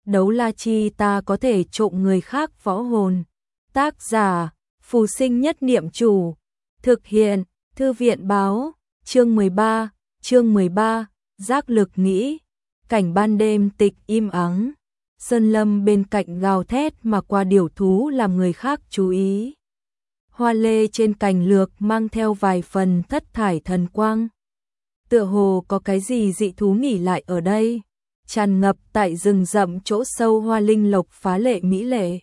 đấu la chi ta có thể trộm người khác võ hồn. Tác giả, Phù Sinh Nhất Niệm Chủ. Thực hiện, Thư viện báo, chương 13, giác lực nghĩ. Cảnh ban đêm tịch im ắng, sơn lâm bên cạnh gào thét mà qua điểu thú làm người khác chú ý. Hoa lê trên cành lược mang theo vài phần thất thải thần quang. Tựa hồ có cái gì dị thú nghỉ lại ở đây, tràn ngập tại rừng rậm chỗ sâu hoa linh lộc phá lệ mỹ lệ.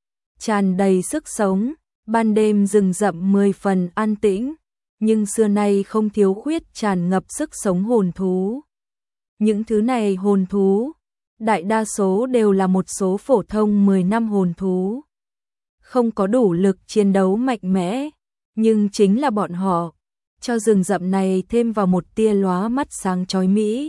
Tràn đầy sức sống, ban đêm rừng rậm 10 phần an tĩnh, nhưng xưa nay không thiếu khuyết tràn ngập sức sống hồn thú. Những thứ này hồn thú, đại đa số đều là một số phổ thông 10 năm hồn thú. Không có đủ lực chiến đấu mạnh mẽ, nhưng chính là bọn họ, cho rừng rậm này thêm vào một tia lóa mắt sáng chói mỹ.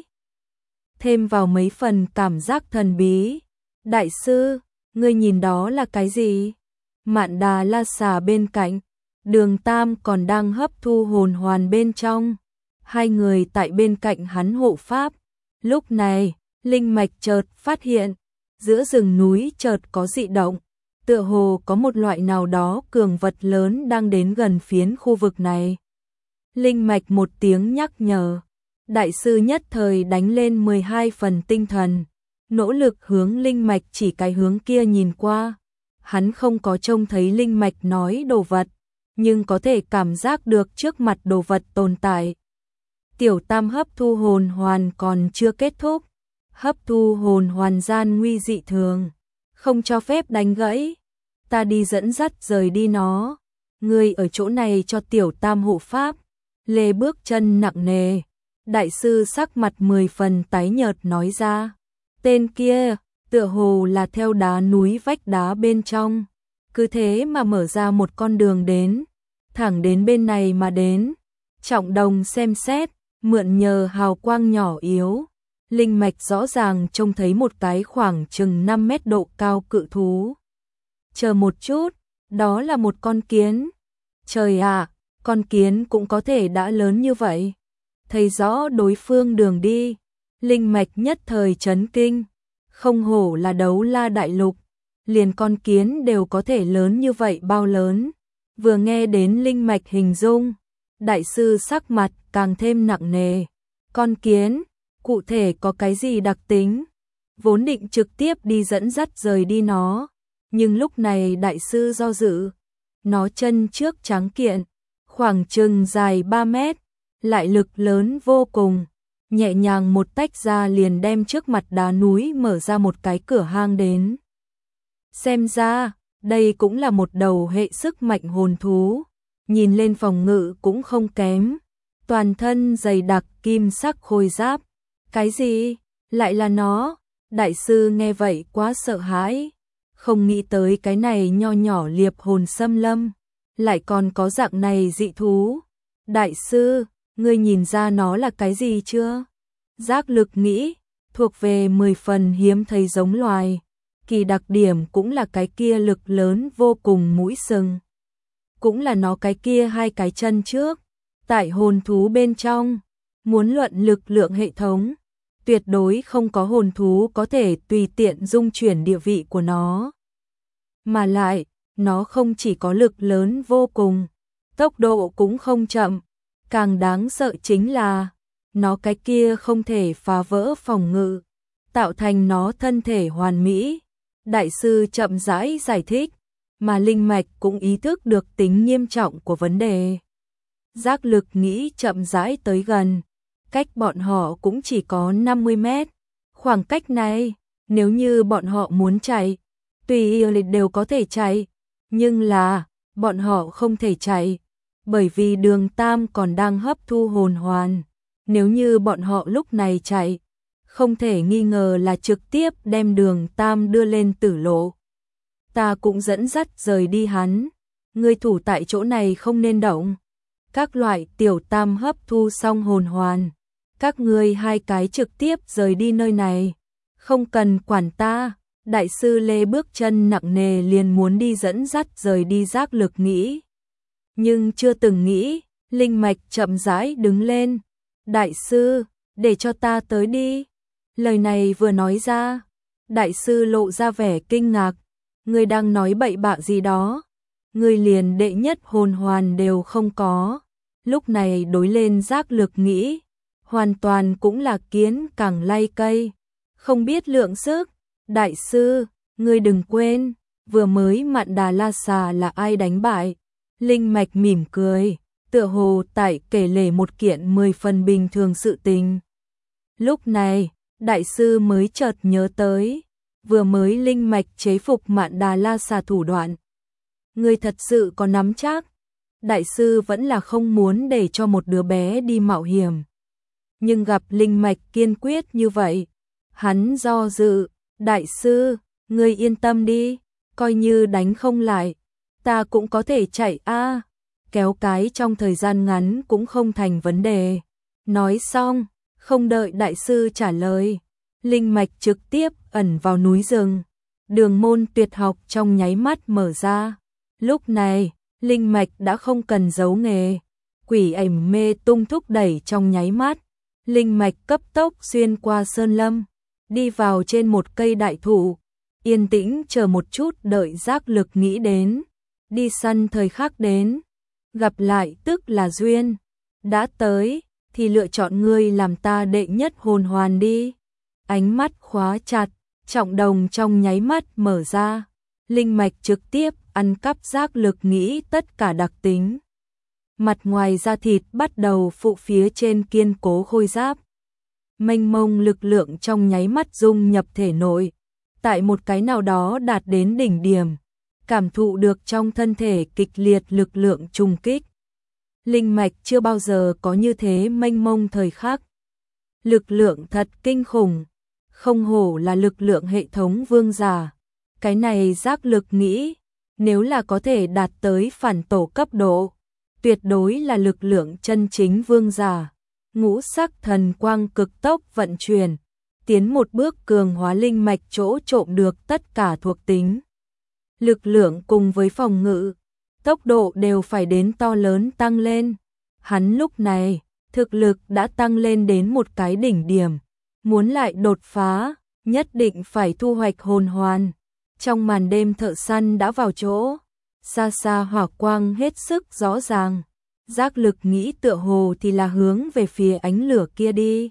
Thêm vào mấy phần cảm giác thần bí. Đại sư, ngươi nhìn đó là cái gì? Mạn Đà La Xà bên cạnh, Đường Tam còn đang hấp thu hồn hoàn bên trong. Hai người tại bên cạnh hắn hộ pháp. Lúc này, linh mạch chợt phát hiện, giữa rừng núi chợt có dị động, tựa hồ có một loại nào đó cường vật lớn đang đến gần phiến khu vực này. Linh mạch một tiếng nhắc nhở, đại sư nhất thời đánh lên 12 phần tinh thần, nỗ lực hướng linh mạch chỉ cái hướng kia nhìn qua. Hắn không có trông thấy linh mạch nói đồ vật, nhưng có thể cảm giác được trước mặt đồ vật tồn tại. Tiểu Tam hấp thu hồn hoàn còn chưa kết thúc, hấp thu hồn hoàn gian nguy dị thường, không cho phép đánh gãy. Ta đi dẫn dắt rời đi nó, ngươi ở chỗ này cho Tiểu Tam hộ pháp. Lê bước chân nặng nề, đại sư sắc mặt 10 phần tái nhợt nói ra. Tên kia, tựa hồ là theo đá núi vách đá bên trong, cứ thế mà mở ra một con đường đến, thẳng đến bên này mà đến. Trọng Đồng xem xét, mượn nhờ hào quang nhỏ yếu, linh mạch rõ ràng trông thấy một cái khoảng chừng 5 mét độ cao cự thú. Chờ một chút, đó là một con kiến. Trời ạ, con kiến cũng có thể đã lớn như vậy. Thấy rõ đối phương đường đi, linh mạch nhất thời chấn kinh. Không hổ là đấu la đại lục, liền con kiến đều có thể lớn như vậy bao lớn. Vừa nghe đến linh mạch hình dung, đại sư sắc mặt càng thêm nặng nề. Con kiến, cụ thể có cái gì đặc tính? Vốn định trực tiếp đi dẫn dắt rời đi nó, nhưng lúc này đại sư do dự. Nó chân trước trắng kiện, khoảng chừng dài 3 mét, lại lực lớn vô cùng. Nhẹ nhàng một tách ra liền đem trước mặt đá núi mở ra một cái cửa hang đến. Xem ra, đây cũng là một đầu hệ sức mạnh hồn thú, nhìn lên phòng ngự cũng không kém. Toàn thân dày đặc kim sắc khôi giáp. Cái gì? Lại là nó? Đại sư nghe vậy quá sợ hãi, không nghĩ tới cái này nho nhỏ liệp hồn xâm lâm, lại còn có dạng này dị thú. Đại sư, ngươi nhìn ra nó là cái gì chưa? Giác lực nghĩ, thuộc về 10 phần hiếm thấy giống loài, kỳ đặc điểm cũng là cái kia lực lớn vô cùng mũi sừng. Cũng là nó cái kia hai cái chân trước, tại hồn thú bên trong, muốn luận lực lượng hệ thống, tuyệt đối không có hồn thú có thể tùy tiện dung chuyển địa vị của nó. Mà lại, nó không chỉ có lực lớn vô cùng, tốc độ cũng không chậm, càng đáng sợ chính là nó cái kia không thể phá vỡ phòng ngự, tạo thành nó thân thể hoàn mỹ. Đại sư chậm rãi giải thích, mà linh mạch cũng ý thức được tính nghiêm trọng của vấn đề. Giác lực nghĩ chậm rãi tới gần, cách bọn họ cũng chỉ có 50 mét. Khoảng cách này, nếu như bọn họ muốn chạy, tùy ý đều có thể chạy, nhưng là, bọn họ không thể chạy, bởi vì Đường Tam còn đang hấp thu hồn hoàn. Nếu như bọn họ lúc này chạy, không thể nghi ngờ là trực tiếp đem Đường Tam đưa lên tử lộ. Ta cũng dẫn dắt rời đi hắn, ngươi thủ tại chỗ này không nên động. Các loại Tiểu Tam hấp thu xong hồn hoàn, các ngươi hai cái trực tiếp rời đi nơi này, không cần quản ta. Đại sư Lê bước chân nặng nề liền muốn đi dẫn dắt rời đi giác lực nghĩ. Nhưng chưa từng nghĩ, linh mạch chậm rãi đứng lên. Đại sư, để cho ta tới đi. Lời này vừa nói ra, Đại sư lộ ra vẻ kinh ngạc, ngươi đang nói bậy bạ gì đó, ngươi liền đệ nhất hồn hoàn đều không có. Lúc này đối lên giác lực nghĩ, hoàn toàn cũng là kiến càng lay cây, không biết lượng sức. Đại sư, ngươi đừng quên, vừa mới Mạn Đà La Xà là ai đánh bại? Linh Mạch mỉm cười, tựa hồ tại kể lể một kiện 10 phần bình thường sự tình. Lúc này, đại sư mới chợt nhớ tới, vừa mới Linh Mạch chế phục Mạn Đà La Xà thủ đoạn. Ngươi thật sự có nắm chắc? Đại sư vẫn là không muốn để cho một đứa bé đi mạo hiểm. Nhưng gặp Linh Mạch kiên quyết như vậy, hắn do dự. Đại sư, ngươi yên tâm đi, coi như đánh không lại, ta cũng có thể chạy a, kéo cái trong thời gian ngắn cũng không thành vấn đề. Nói xong, không đợi đại sư trả lời, Linh Mạch trực tiếp ẩn vào núi rừng. Đường môn tuyệt học trong nháy mắt mở ra. Lúc này, Linh Mạch đã không cần giấu nghề, quỷ ảnh mê tung thúc đẩy trong nháy mắt. Linh Mạch cấp tốc xuyên qua sơn lâm, đi vào trên một cây đại thụ, yên tĩnh chờ một chút đợi giác lực nghĩ đến. Đi săn thời khắc đến, gặp lại tức là duyên, đã tới thì lựa chọn ngươi làm ta đệ nhất hồn hoàn đi. Ánh mắt khóa chặt, trọng đồng trong nháy mắt mở ra, Linh Mạch trực tiếp ăn cắp giác lực nghĩ tất cả đặc tính. Mặt ngoài da thịt bắt đầu phụ phía trên kiên cố khôi giáp. Mênh mông lực lượng trong nháy mắt dung nhập thể nội, tại một cái nào đó đạt đến đỉnh điểm, cảm thụ được trong thân thể kịch liệt lực lượng trùng kích. Linh Mạch chưa bao giờ có như thế mênh mông thời khắc. Lực lượng thật kinh khủng, không hổ là lực lượng hệ thống vương giả. Cái này giác lực nghĩ, nếu là có thể đạt tới phản tổ cấp độ, tuyệt đối là lực lượng chân chính vương giả. Ngũ sắc thần quang cực tốc vận chuyển, tiến một bước cường hóa Linh Mạch chỗ trộm được tất cả thuộc tính. Lực lượng cùng với phòng ngự, tốc độ đều phải đến to lớn tăng lên. Hắn lúc này, thực lực đã tăng lên đến một cái đỉnh điểm, muốn lại đột phá, nhất định phải thu hoạch hồn hoàn. Trong màn đêm thợ săn đã vào chỗ, xa xa hỏa quang hết sức rõ ràng. Giác lực nghĩ tựa hồ thì là hướng về phía ánh lửa kia đi.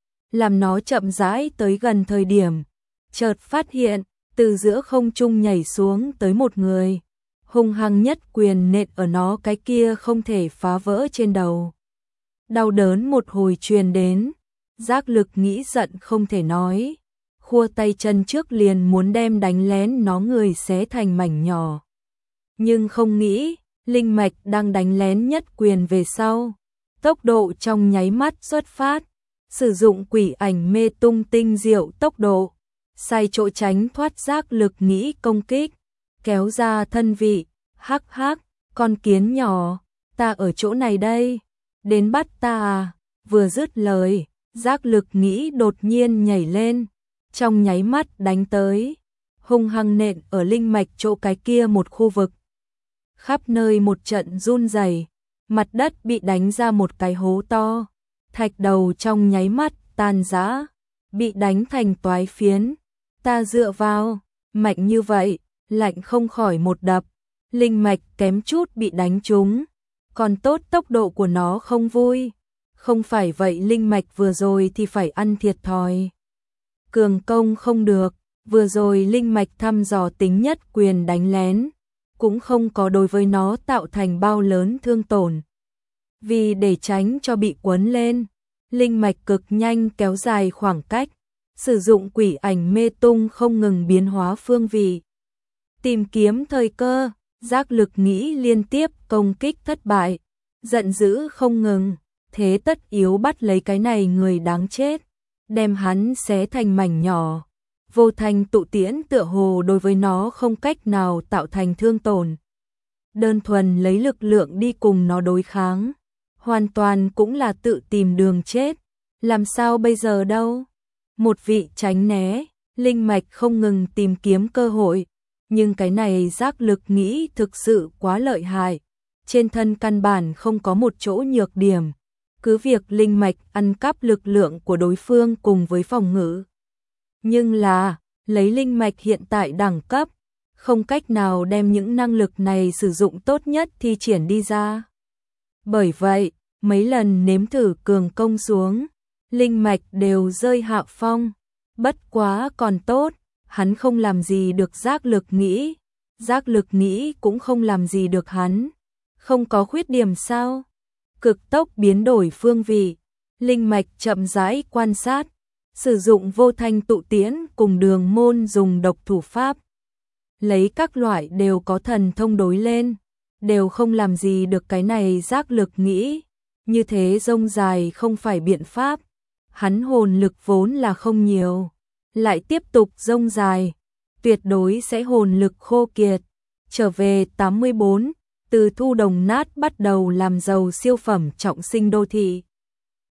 Làm nó chậm rãi tới gần thời điểm, chợt phát hiện, từ giữa không trung nhảy xuống tới một người. Hung hăng nhất quyền nện ở nó cái kia không thể phá vỡ trên đầu. Đau đớn một hồi truyền đến, giác lực nghĩ giận không thể nói. Khua tay chân trước liền muốn đem đánh lén nó người xé thành mảnh nhỏ. Nhưng không nghĩ, Linh Mạch đang đánh lén nhất quyền về sau. Tốc độ trong nháy mắt xuất phát, sử dụng quỷ ảnh mê tung tinh diệu tốc độ, sai chỗ tránh thoát giác lực nghĩ công kích, kéo ra thân vị, hắc hắc, con kiến nhỏ, ta ở chỗ này đây, đến bắt ta à, vừa dứt lời, giác lực nghĩ đột nhiên nhảy lên, trong nháy mắt đánh tới, hung hăng nện ở Linh Mạch chỗ cái kia một khu vực. Khắp nơi một trận run rẩy, mặt đất bị đánh ra một cái hố to, thạch đầu trong nháy mắt tan rã, bị đánh thành toái phiến. Ta dựa vào, mạnh như vậy, lạnh không khỏi một đập, Linh Mạch kém chút bị đánh trúng, còn tốt tốc độ của nó không vui, không phải vậy Linh Mạch vừa rồi thì phải ăn thiệt thòi. Cường công không được, vừa rồi Linh Mạch thăm dò tính nhất quyền đánh lén, cũng không có đối với nó tạo thành bao lớn thương tổn. Vì để tránh cho bị quấn lên, Linh Mạch cực nhanh kéo dài khoảng cách, sử dụng quỷ ảnh mê tung không ngừng biến hóa phương vị. Tìm kiếm thời cơ, giác lực nghĩ liên tiếp công kích thất bại, giận dữ không ngừng, thế tất yếu bắt lấy cái này người đáng chết, đem hắn xé thành mảnh nhỏ. Vô thành tụ tiễn tựa hồ đối với nó không cách nào tạo thành thương tổn. Đơn thuần lấy lực lượng đi cùng nó đối kháng, hoàn toàn cũng là tự tìm đường chết. Làm sao bây giờ đâu? Một vị tránh né, Linh Mạch không ngừng tìm kiếm cơ hội, nhưng cái này giác lực nghĩ thực sự quá lợi hại. Trên thân căn bản không có một chỗ nhược điểm, cứ việc Linh Mạch ăn cắp lực lượng của đối phương cùng với phòng ngự. Nhưng là, lấy linh mạch hiện tại đẳng cấp, không cách nào đem những năng lực này sử dụng tốt nhất thi triển đi ra. Bởi vậy, mấy lần nếm thử cường công xuống, linh mạch đều rơi hạ phong. Bất quá còn tốt, hắn không làm gì được giác lực nghĩ, giác lực nghĩ cũng không làm gì được hắn. Không có khuyết điểm sao? Cực tốc biến đổi phương vị, linh mạch chậm rãi quan sát, sử dụng vô thanh tụ tiễn cùng Đường Môn dùng độc thủ pháp. Lấy các loại đều có thần thông đối lên, đều không làm gì được cái này giác lực nghĩ. Như thế rông dài không phải biện pháp, hắn hồn lực vốn là không nhiều, lại tiếp tục rông dài, tuyệt đối sẽ hồn lực khô kiệt. Trở về 84, từ thu đồng nát bắt đầu làm giàu siêu phẩm trọng sinh đô thị.